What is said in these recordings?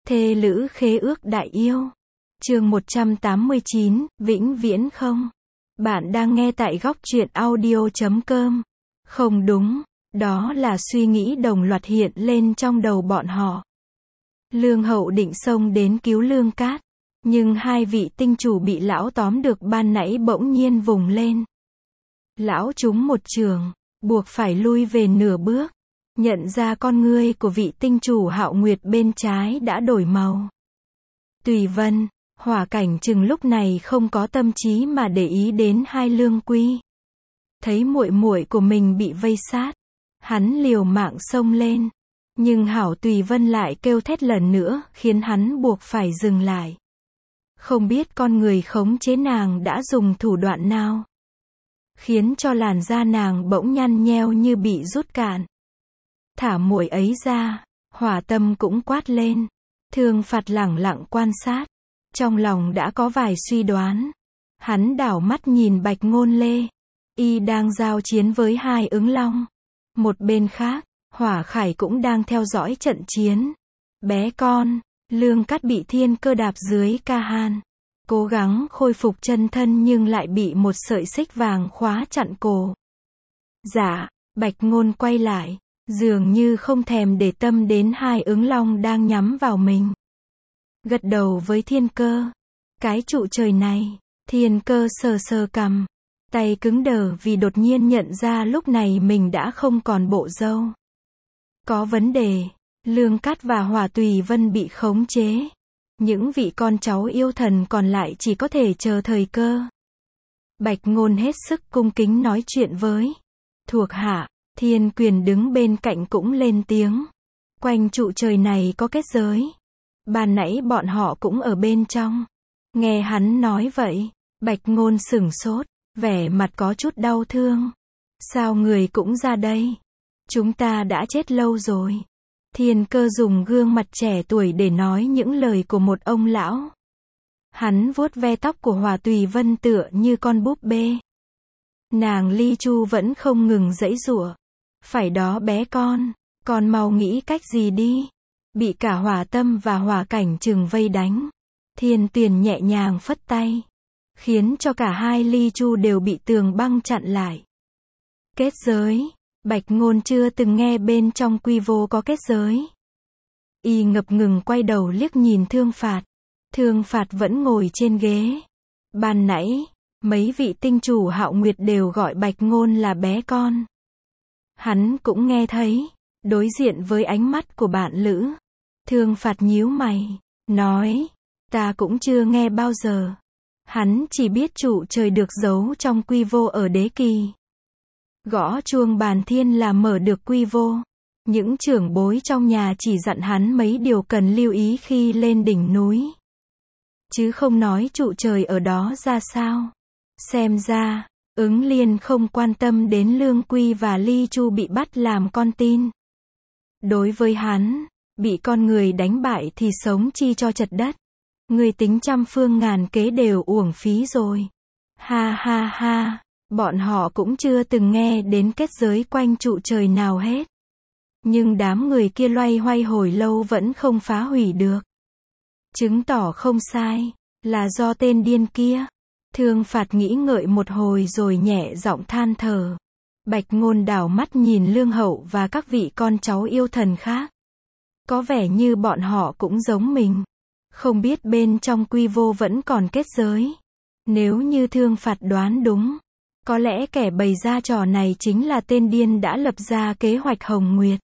Thê lữ khế ước đại yêu. Chương 189, vĩnh viễn không. Bạn đang nghe tại góc truyện audio.com. Không đúng, đó là suy nghĩ đồng loạt hiện lên trong đầu bọn họ. Lương Hậu định xông đến cứu Lương Cát, nhưng hai vị tinh chủ bị lão tóm được ban nãy bỗng nhiên vùng lên. Lão trúng một chưởng, buộc phải lui về nửa bước. Nhận ra con ngươi của vị tinh chủ Hạo Nguyệt bên trái đã đổi màu. Tùy Vân, Hỏa Cảnh chừng lúc này không có tâm trí mà để ý đến hai Lương Quy. Thấy muội muội của mình bị vây sát, hắn liều mạng xông lên, nhưng Hảo Tùy Vân lại kêu thét lần nữa, khiến hắn buộc phải dừng lại. Không biết con người khống chế nàng đã dùng thủ đoạn nào, khiến cho làn da nàng bỗng nhăn nheo như bị rút cạn. Thả muội ấy ra, Hỏa Tâm cũng quát lên. Thương Phạt lẳng lặng quan sát, trong lòng đã có vài suy đoán. Hắn đảo mắt nhìn Bạch Ngôn Lê, y đang giao chiến với hai ứng long. Một bên khác, Hỏa Khải cũng đang theo dõi trận chiến. Bé con, Lương Cát bị thiên cơ đạp dưới ca han, cố gắng khôi phục chân thân nhưng lại bị một sợi xích vàng khóa chặn cổ. Dạ, Bạch Ngôn quay lại, dường như không thèm để tâm đến hai ứng long đang nhắm vào mình. Gật đầu với thiên cơ. Cái trụ trời này, thiên cơ sờ sờ cằm, tay cứng đờ vì đột nhiên nhận ra lúc này mình đã không còn bộ râu. Có vấn đề, Lương Cát và Hỏa Tùy Vân bị khống chế. Những vị con cháu yêu thần còn lại chỉ có thể chờ thời cơ. Bạch Ngôn hết sức cung kính nói chuyện với thuộc hạ. Thiên Quyền đứng bên cạnh cũng lên tiếng. Quanh trụ trời này có kết giới. Ban nãy bọn họ cũng ở bên trong. Nghe hắn nói vậy, Bạch Ngôn sửng sốt, vẻ mặt có chút đau thương. Sao người cũng ra đây? Chúng ta đã chết lâu rồi. Thiên Cơ dùng gương mặt trẻ tuổi để nói những lời của một ông lão. Hắn vuốt ve tóc của Hỏa Tùy Vân tựa như con búp bê. Nàng Ly Chu vẫn không ngừng giãy giụa. Phải đó bé con mau nghĩ cách gì đi. Bị cả Hỏa Tâm và Hỏa Cảnh chừng vây đánh. Thiên Tuyền nhẹ nhàng phất tay, khiến cho cả hai Ly Chu đều bị tường băng chặn lại. Kết giới. Bạch Ngôn chưa từng nghe bên trong quy vô có kết giới. Y ngập ngừng quay đầu liếc nhìn Thương Phạt. Thương Phạt vẫn ngồi trên ghế. Ban nãy, mấy vị tinh chủ Hạo Nguyệt đều gọi Bạch Ngôn là bé con. Hắn cũng nghe thấy, đối diện với ánh mắt của bạn lữ. Thương Phạt nhíu mày, nói, ta cũng chưa nghe bao giờ. Hắn chỉ biết trụ trời được giấu trong quy vô ở đế kỳ. Gõ chuông bàn thiên là mở được quy vô. Những trưởng bối trong nhà chỉ dặn hắn mấy điều cần lưu ý khi lên đỉnh núi, chứ không nói trụ trời ở đó ra sao. Xem ra, Ứng Liên không quan tâm đến Lương Quy và Ly Chu bị bắt làm con tin. Đối với hắn, bị con người đánh bại thì sống chi cho chật đất. Người tính trăm phương ngàn kế đều uổng phí rồi. Ha ha ha, bọn họ cũng chưa từng nghe đến kết giới quanh trụ trời nào hết. Nhưng đám người kia loay hoay hồi lâu vẫn không phá hủy được. Chứng tỏ không sai, là do tên điên kia. Thương Phạt nghĩ ngợi một hồi rồi nhẹ giọng than thở. Bạch Ngôn đảo mắt nhìn Lương Hậu và các vị con cháu yêu thần khác. Có vẻ như bọn họ cũng giống mình. Không biết bên trong quy vô vẫn còn kết giới. Nếu như Thương Phạt đoán đúng, có lẽ kẻ bày ra trò này chính là tên điên đã lập ra kế hoạch Hồng Nguyệt.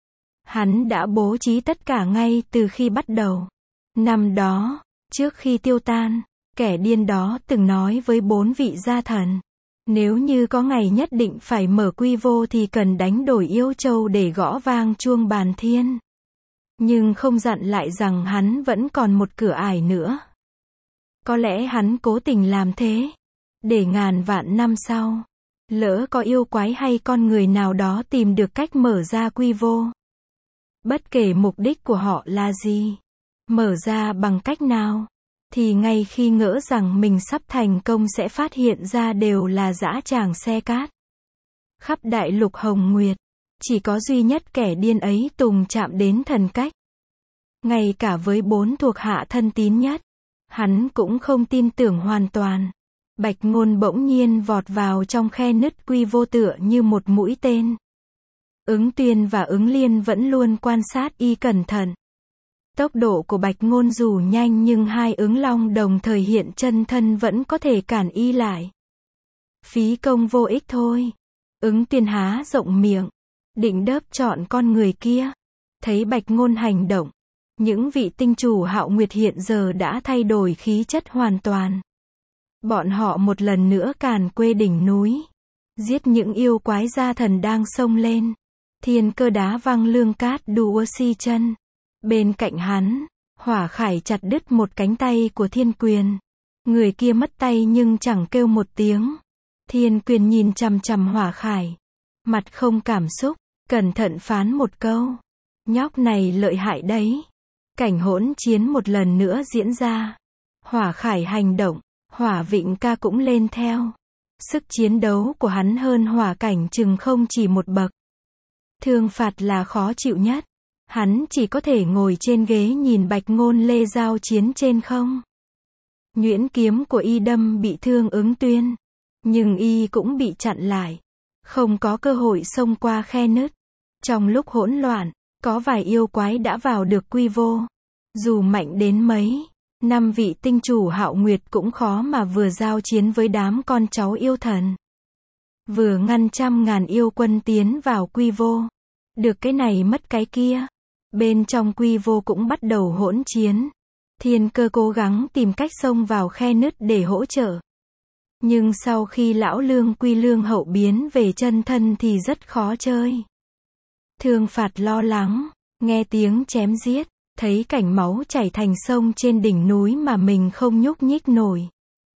Hắn đã bố trí tất cả ngay từ khi bắt đầu. Năm đó, trước khi tiêu tan, kẻ điên đó từng nói với 4 vị gia thần. Nếu như có ngày nhất định phải mở quy vô thì cần đánh đổi Yêu Châu để gõ vang chuông bàn thiên. Nhưng không dặn lại rằng hắn vẫn còn một cửa ải nữa. Có lẽ hắn cố tình làm thế, để ngàn vạn năm sau, lỡ có yêu quái hay con người nào đó tìm được cách mở ra quy vô. Bất kể mục đích của họ là gì, mở ra bằng cách nào, thì ngay khi ngỡ rằng mình sắp thành công sẽ phát hiện ra đều là dã tràng xe cát. Khắp đại lục Hồng Nguyệt, chỉ có duy nhất kẻ điên ấy tùng chạm đến thần cách. Ngay cả với 4 thuộc hạ thân tín nhất, hắn cũng không tin tưởng hoàn toàn. Bạch Ngôn bỗng nhiên vọt vào trong khe nứt quy vô tựa như một mũi tên. Ứng Tuyên và Ứng Liên vẫn luôn quan sát y cẩn thận. Tốc độ của Bạch Ngôn dù nhanh nhưng hai ứng long đồng thời hiện chân thân vẫn có thể cản y lại. Phí công vô ích thôi. Ứng Tuyên há rộng miệng, định đớp chọn con người kia. Thấy Bạch Ngôn hành động, những vị tinh chủ Hạo Nguyệt hiện giờ đã thay đổi khí chất hoàn toàn. Bọn họ một lần nữa càn quê đỉnh núi, giết những yêu quái gia thần đang xông lên. Thiên Cơ đá văng Lương Cát đùa si chân. Bên cạnh hắn, Hỏa Khải chặt đứt một cánh tay của Thiên Quyền. Người kia mất tay nhưng chẳng kêu một tiếng. Thiên Quyền nhìn chằm chằm Hỏa Khải, mặt không cảm xúc, cẩn thận phán một câu. Nhóc này lợi hại đấy. Cảnh hỗn chiến một lần nữa diễn ra. Hỏa Khải hành động, Hỏa Vịnh Ca cũng lên theo. Sức chiến đấu của hắn hơn Hỏa Cảnh chừng không chỉ một bậc. Thương phạt là khó chịu nhất. Hắn chỉ có thể ngồi trên ghế nhìn Bạch Ngôn lê giao chiến trên không. Nhuyễn kiếm của y đâm bị thương Ứng Tuyên, nhưng y cũng bị chặn lại, không có cơ hội xông qua khe nứt. Trong lúc hỗn loạn, có vài yêu quái đã vào được quy vô. Dù mạnh đến mấy, 5 vị tinh chủ Hạo Nguyệt cũng khó mà vừa giao chiến với đám con cháu yêu thần, vừa ngăn trăm ngàn yêu quân tiến vào quy vô. Được cái này mất cái kia. Bên trong quy vô cũng bắt đầu hỗn chiến. Thiên Cơ cố gắng tìm cách xông vào khe nứt để hỗ trợ. Nhưng sau khi lão Lương Quy Lương Hậu biến về chân thân thì rất khó chơi. Thương phạt lo lắng, nghe tiếng chém giết, thấy cảnh máu chảy thành sông trên đỉnh núi mà mình không nhúc nhích nổi.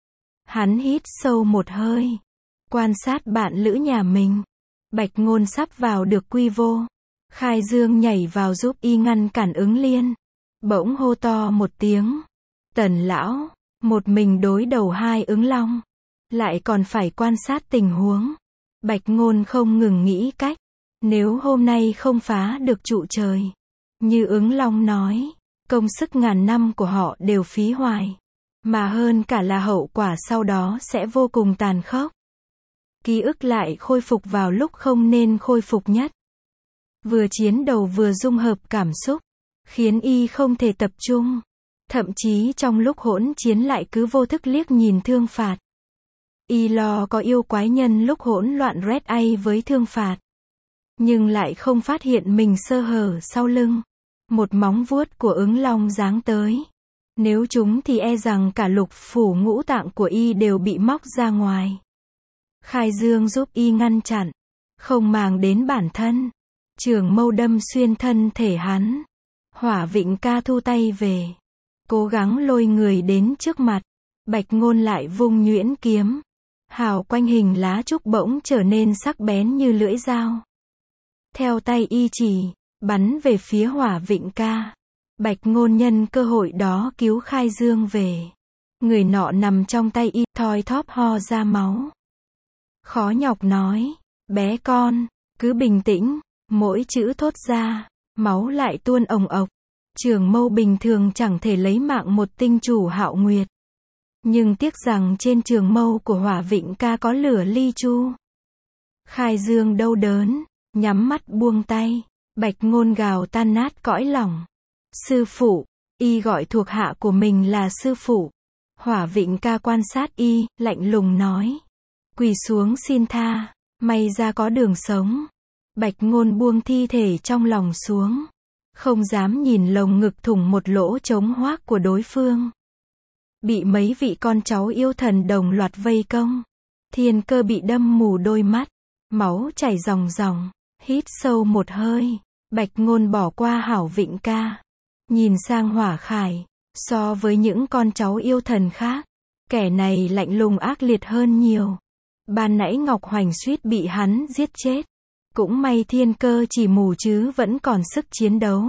Hắn hít sâu một hơi, quan sát bạn lữ nhà mình. Bạch Ngôn sắp vào được quy vô. Khai Dương nhảy vào giúp y ngăn cản Ứng Liên. Bỗng hô to một tiếng. Tần lão, một mình đối đầu hai ứng long. Lại còn phải quan sát tình huống. Bạch Ngôn không ngừng nghĩ cách. Nếu hôm nay không phá được trụ trời, như ứng long nói, công sức ngàn năm của họ đều phí hoài. Mà hơn cả là hậu quả sau đó sẽ vô cùng tàn khốc. Ký ức lại khôi phục vào lúc không nên khôi phục nhất. Vừa chiến đầu vừa dung hợp cảm xúc, khiến y không thể tập trung. Thậm chí trong lúc hỗn chiến lại cứ vô thức liếc nhìn Thương phạt. Y lo có yêu quái nhân lúc hỗn loạn red ai với Thương phạt. Nhưng lại không phát hiện mình sơ hở sau lưng. Một móng vuốt của ứng long giáng tới. Nếu chúng thì e rằng cả lục phủ ngũ tạng của y đều bị móc ra ngoài. Khai Dương giúp y ngăn chặn, không màng đến bản thân. Trường mâu đâm xuyên thân thể hắn. Hỏa Vịnh Ca thu tay về, cố gắng lôi người đến trước mặt. Bạch Ngôn lại vung nhuyễn kiếm. Hào quanh hình lá trúc bỗng trở nên sắc bén như lưỡi dao. Theo tay y chỉ, bắn về phía Hỏa Vịnh Ca. Bạch Ngôn nhân cơ hội đó cứu Khai Dương về. Người nọ nằm trong tay y, thoi thóp ho ra máu. Khó nhọc nói, bé con, cứ bình tĩnh. Mỗi chữ thốt ra, máu lại tuôn ồng ộc. Trường mâu bình thường chẳng thể lấy mạng một tinh chủ Hạo Nguyệt. Nhưng tiếc rằng trên trường mâu của Hỏa Vịnh Ca có lửa ly chu. Khai Dương đau đớn, nhắm mắt buông tay. Bạch Ngôn gào tan nát cõi lòng. Sư phụ, y gọi thuộc hạ của mình là sư phụ. Hỏa Vịnh Ca quan sát y, lạnh lùng nói. Quỳ xuống xin tha, may ra có đường sống. Bạch Ngôn buông thi thể trong lòng xuống. Không dám nhìn lồng ngực thủng một lỗ trống hoác của đối phương. Bị mấy vị con cháu yêu thần đồng loạt vây công. Thiên Cơ bị đâm mù đôi mắt. Máu chảy ròng ròng. Hít sâu một hơi. Bạch Ngôn bỏ qua Hảo Vịnh Ca. Nhìn sang Hỏa Khải. So với những con cháu yêu thần khác, kẻ này lạnh lùng ác liệt hơn nhiều. Ban nãy Ngọc Hoành suýt bị hắn giết chết. Cũng may Thiên Cơ chỉ mù chứ vẫn còn sức chiến đấu.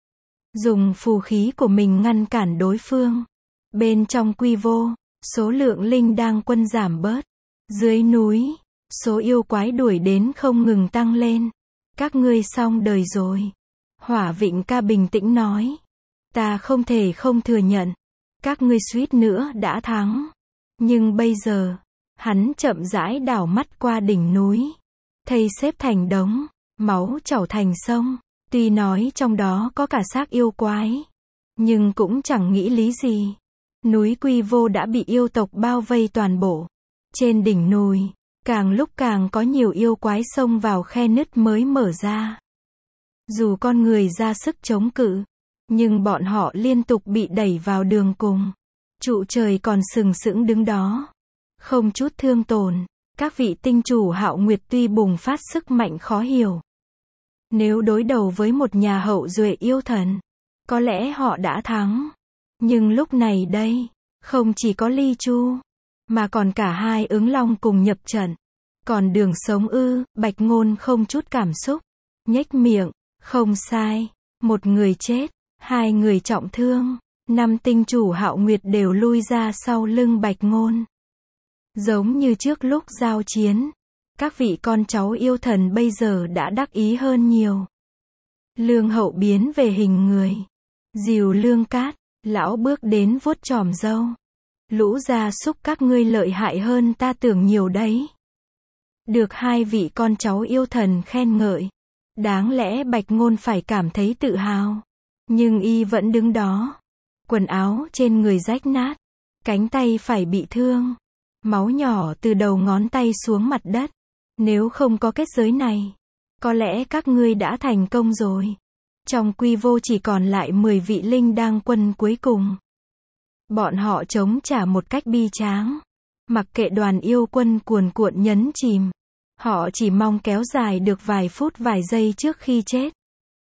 Dùng phù khí của mình ngăn cản đối phương. Bên trong quy vô, số lượng linh đang quân giảm bớt. Dưới núi, số yêu quái đuổi đến không ngừng tăng lên. Các ngươi xong đời rồi. Hỏa Vịnh Ca bình tĩnh nói. Ta không thể không thừa nhận. Các ngươi suýt nữa đã thắng. Nhưng bây giờ, hắn chậm rãi đảo mắt qua đỉnh núi. Thây xếp thành đống, máu trào thành sông. Tuy nói trong đó có cả xác yêu quái, nhưng cũng chẳng nghĩ lý gì. Núi Quy Vô đã bị yêu tộc bao vây toàn bộ. Trên đỉnh núi, càng lúc càng có nhiều yêu quái xông vào khe nứt mới mở ra. Dù con người ra sức chống cự, nhưng bọn họ liên tục bị đẩy vào đường cùng. Trụ trời còn sừng sững đứng đó, không chút thương tổn. Các vị tinh chủ Hạo Nguyệt tuy bùng phát sức mạnh khó hiểu. Nếu đối đầu với một nhà hậu duệ yêu thần, có lẽ họ đã thắng. Nhưng lúc này đây, không chỉ có Ly Chu, mà còn cả hai ứng long cùng nhập trận. Còn Đường Sống ư? Bạch Ngôn không chút cảm xúc, nhếch miệng, không sai, một người chết, hai người trọng thương. 5 tinh chủ Hạo Nguyệt đều lui ra sau lưng Bạch Ngôn. Giống như trước lúc giao chiến, các vị con cháu yêu thần bây giờ đã đắc ý hơn nhiều. Lương Hậu biến về hình người, dìu Lương Cát, lão bước đến vuốt chòm râu. Lũ gia súc các ngươi lợi hại hơn ta tưởng nhiều đấy. Được hai vị con cháu yêu thần khen ngợi, đáng lẽ Bạch Ngôn phải cảm thấy tự hào. Nhưng y vẫn đứng đó, quần áo trên người rách nát, cánh tay phải bị thương, máu nhỏ từ đầu ngón tay xuống mặt đất. Nếu không có kết giới này, có lẽ các ngươi đã thành công rồi. Trong Quy Vô chỉ còn lại 10 vị linh đang quân cuối cùng. Bọn họ chống trả một cách bi tráng. Mặc kệ đoàn yêu quân cuồn cuộn nhấn chìm, họ chỉ mong kéo dài được vài phút vài giây trước khi chết.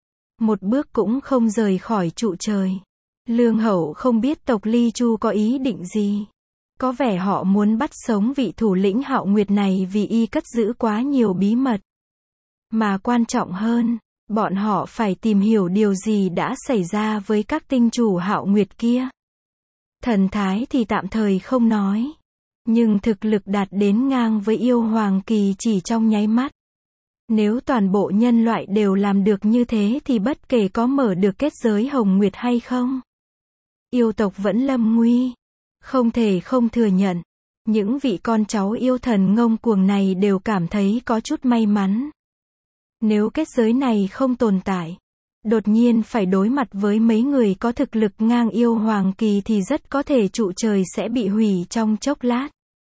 Một bước cũng không rời khỏi trụ trời. Lương Hậu không biết tộc Ly Chu có ý định gì. Có vẻ họ muốn bắt sống vị thủ lĩnh Hạo Nguyệt này vì y cất giữ quá nhiều bí mật. Mà quan trọng hơn, bọn họ phải tìm hiểu điều gì đã xảy ra với các tinh chủ Hạo Nguyệt kia. Thần thái thì tạm thời không nói, nhưng thực lực đạt đến ngang với yêu hoàng kỳ chỉ trong nháy mắt. Nếu toàn bộ nhân loại đều làm được như thế thì bất kể có mở được kết giới Hồng Nguyệt hay không, yêu tộc vẫn lâm nguy. Không thể không thừa nhận, những vị con cháu yêu thần ngông cuồng này đều cảm thấy có chút may mắn. Nếu kết giới này không tồn tại, đột nhiên phải đối mặt với mấy người có thực lực ngang yêu hoàng kỳ thì rất có thể trụ trời sẽ bị hủy trong chốc lát.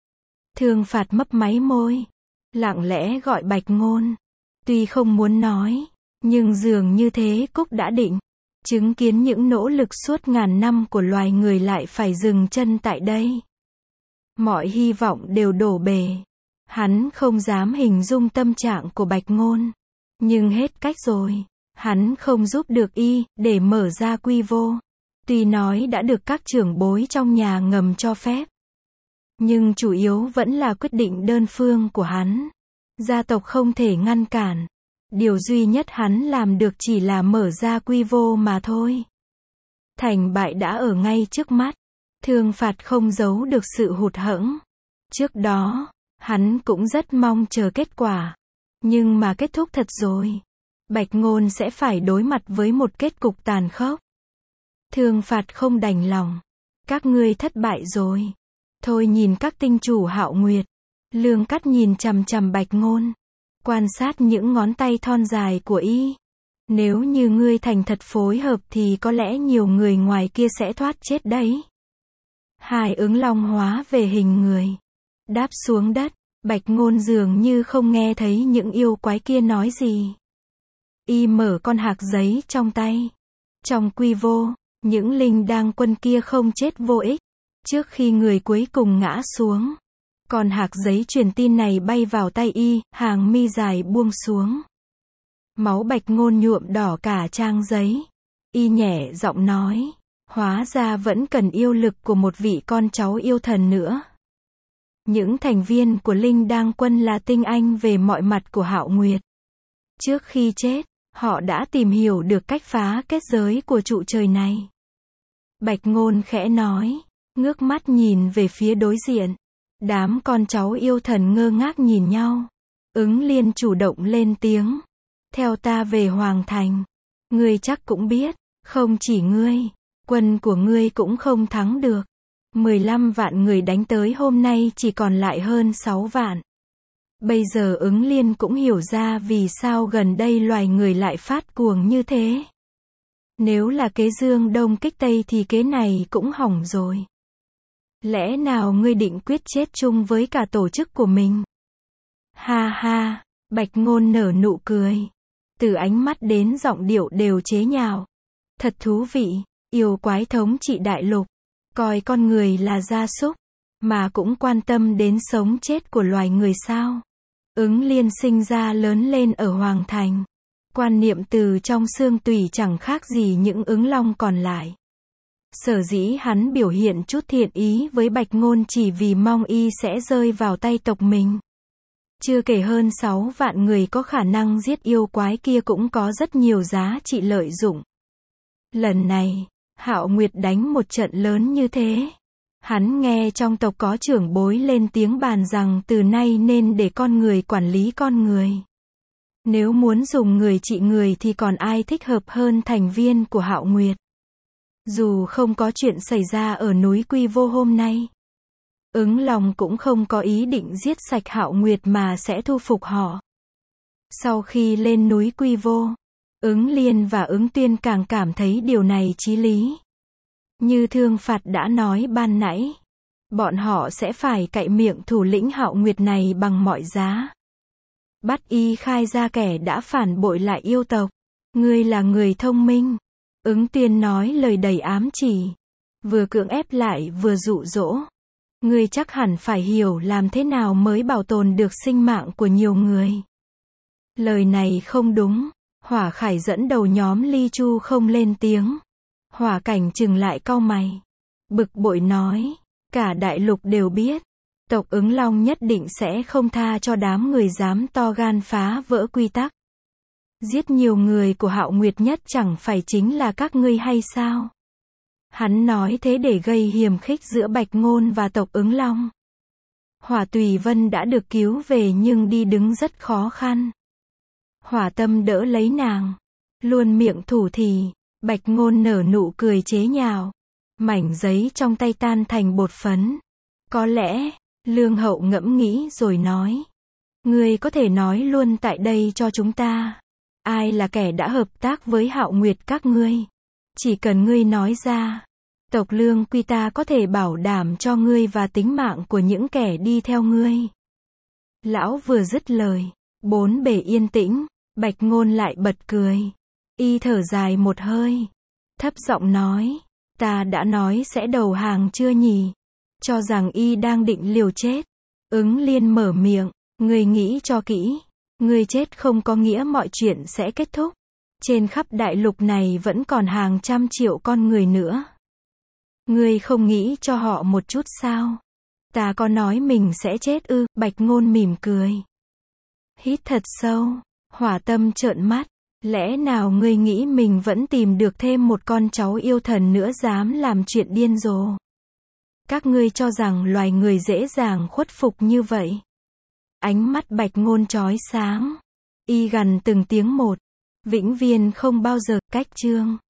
Thương Phạt mấp máy môi, lặng lẽ gọi Bạch Ngôn. Tuy không muốn nói, nhưng dường như thế cúc đã định. Chứng kiến những nỗ lực suốt ngàn năm của loài người lại phải dừng chân tại đây. Mọi hy vọng đều đổ bể. Hắn không dám hình dung tâm trạng của Bạch Ngôn. Nhưng hết cách rồi. Hắn không giúp được y, để mở ra Quy Vô. Tuy nói đã được các trưởng bối trong nhà ngầm cho phép. Nhưng chủ yếu vẫn là quyết định đơn phương của hắn. Gia tộc không thể ngăn cản. Điều duy nhất hắn làm được chỉ là mở ra Quy Vô mà thôi. Thành bại đã ở ngay trước mắt. Thương Phạt không giấu được sự hụt hẫng. Trước đó, hắn cũng rất mong chờ kết quả. Nhưng mà kết thúc thật rồi. Bạch Ngôn sẽ phải đối mặt với một kết cục tàn khốc. Thương Phạt không đành lòng. Các ngươi thất bại rồi. Thôi nhìn các tinh chủ Hạo Nguyệt. Lương Cát nhìn chằm chằm Bạch Ngôn. Quan sát những ngón tay thon dài của y. Nếu như ngươi thành thật phối hợp thì có lẽ nhiều người ngoài kia sẽ thoát chết đấy. Hai ứng long hóa về hình người. Đáp xuống đất. Bạch Ngôn dường như không nghe thấy những yêu quái kia nói gì. Y mở con hạc giấy trong tay. Trong Quy Vô, những linh đang quân kia không chết vô ích. Trước khi người cuối cùng ngã xuống, con hạc giấy truyền tin này bay vào tay y, hàng mi dài buông xuống. Máu Bạch Ngôn nhuộm đỏ cả trang giấy. Y nhẹ giọng nói, hóa ra vẫn cần yêu lực của một vị con cháu yêu thần nữa. Những thành viên của Linh Đang Quân là tinh anh về mọi mặt của Hạo Nguyệt. Trước khi chết, họ đã tìm hiểu được cách phá kết giới của trụ trời này. Bạch Ngôn khẽ nói, ngước mắt nhìn về phía đối diện. Đám con cháu yêu thần ngơ ngác nhìn nhau. Ứng Liên chủ động lên tiếng. Theo ta về Hoàng Thành. Ngươi chắc cũng biết, không chỉ ngươi, Quân của ngươi cũng không thắng được. 15 vạn người đánh tới hôm nay chỉ còn lại hơn 6 vạn. Bây giờ Ứng Liên cũng hiểu ra vì sao gần đây loài người lại phát cuồng như thế. Nếu là kế Dương Đông kích Tây thì kế này cũng hỏng rồi. Lẽ nào ngươi định quyết chết chung với cả tổ chức của mình? Ha ha, Bạch Ngôn nở nụ cười. Từ ánh mắt đến giọng điệu đều chế nhạo. Thật thú vị, yêu quái thống trị đại lục. Coi con người là gia súc, mà cũng quan tâm đến sống chết của loài người sao? Ứng Liên sinh ra lớn lên ở Hoàng Thành. Quan niệm từ trong xương tủy chẳng khác gì những Ứng Long còn lại. Sở dĩ hắn biểu hiện chút thiện ý với Bạch Ngôn chỉ vì mong y sẽ rơi vào tay tộc mình. Chưa kể hơn 6 vạn người có khả năng giết yêu quái kia cũng có rất nhiều giá trị lợi dụng. Lần này, Hạo Nguyệt đánh một trận lớn như thế. Hắn nghe trong tộc có trưởng bối lên tiếng bàn rằng từ nay nên để con người quản lý con người. Nếu muốn dùng người trị người thì còn ai thích hợp hơn thành viên của Hạo Nguyệt. Dù không có chuyện xảy ra ở núi Quy Vô hôm nay, Ứng Long cũng không có ý định giết sạch Hạo Nguyệt mà sẽ thu phục họ. Sau khi lên núi Quy Vô, Ứng Liên và Ứng Tuyên càng cảm thấy điều này chí lý. Như Thương Phạt đã nói ban nãy, bọn họ sẽ phải cạy miệng thủ lĩnh Hạo Nguyệt này bằng mọi giá. Bắt y khai ra kẻ đã phản bội lại yêu tộc. Ngươi là người thông minh. Ứng Tuyên nói lời đầy ám chỉ. Vừa cưỡng ép lại vừa dụ dỗ. Ngươi chắc hẳn phải hiểu làm thế nào mới bảo tồn được sinh mạng của nhiều người. Lời này không đúng. Hỏa Khải dẫn đầu nhóm Ly Chu không lên tiếng. Hỏa Cảnh chừng lại cau mày. Bực bội nói. Cả đại lục đều biết. Tộc Ứng Long nhất định sẽ không tha cho đám người dám to gan phá vỡ quy tắc. Giết nhiều người của Hạo Nguyệt nhất chẳng phải chính là các ngươi hay sao? Hắn nói thế để gây hiềm khích giữa Bạch Ngôn và tộc Ứng Long. Hỏa Tùy Vân đã được cứu về nhưng đi đứng rất khó khăn. Hỏa Tâm đỡ lấy nàng. Luôn miệng thủ thỉ. Bạch Ngôn nở nụ cười chế nhạo. Mảnh giấy trong tay tan thành bột phấn. Có lẽ, Lương Hậu ngẫm nghĩ rồi nói. Ngươi có thể nói luôn tại đây cho chúng ta. Ai là kẻ đã hợp tác với Hạo Nguyệt các ngươi? Chỉ cần ngươi nói ra, tộc Lương Quy ta có thể bảo đảm cho ngươi và tính mạng của những kẻ đi theo ngươi. Lão vừa dứt lời, bốn bề yên tĩnh, Bạch Ngôn lại bật cười. Y thở dài một hơi, thấp giọng nói, ta đã nói sẽ đầu hàng chưa nhỉ? Cho rằng y đang định liều chết. Ứng Liên mở miệng, ngươi nghĩ cho kỹ. Ngươi chết không có nghĩa mọi chuyện sẽ kết thúc. Trên khắp đại lục này vẫn còn hàng trăm triệu con người nữa. Ngươi không nghĩ cho họ một chút sao? Ta có nói mình sẽ chết ư? Bạch Ngôn mỉm cười. Hít thật sâu. Hỏa Tâm trợn mắt. Lẽ nào ngươi nghĩ mình vẫn tìm được thêm một con cháu yêu thần nữa dám làm chuyện điên rồ? Các ngươi cho rằng loài người dễ dàng khuất phục như vậy? Ánh mắt Bạch Ngôn chói sáng. Y gằn từng tiếng một. Vĩnh Viên không bao giờ cách chương.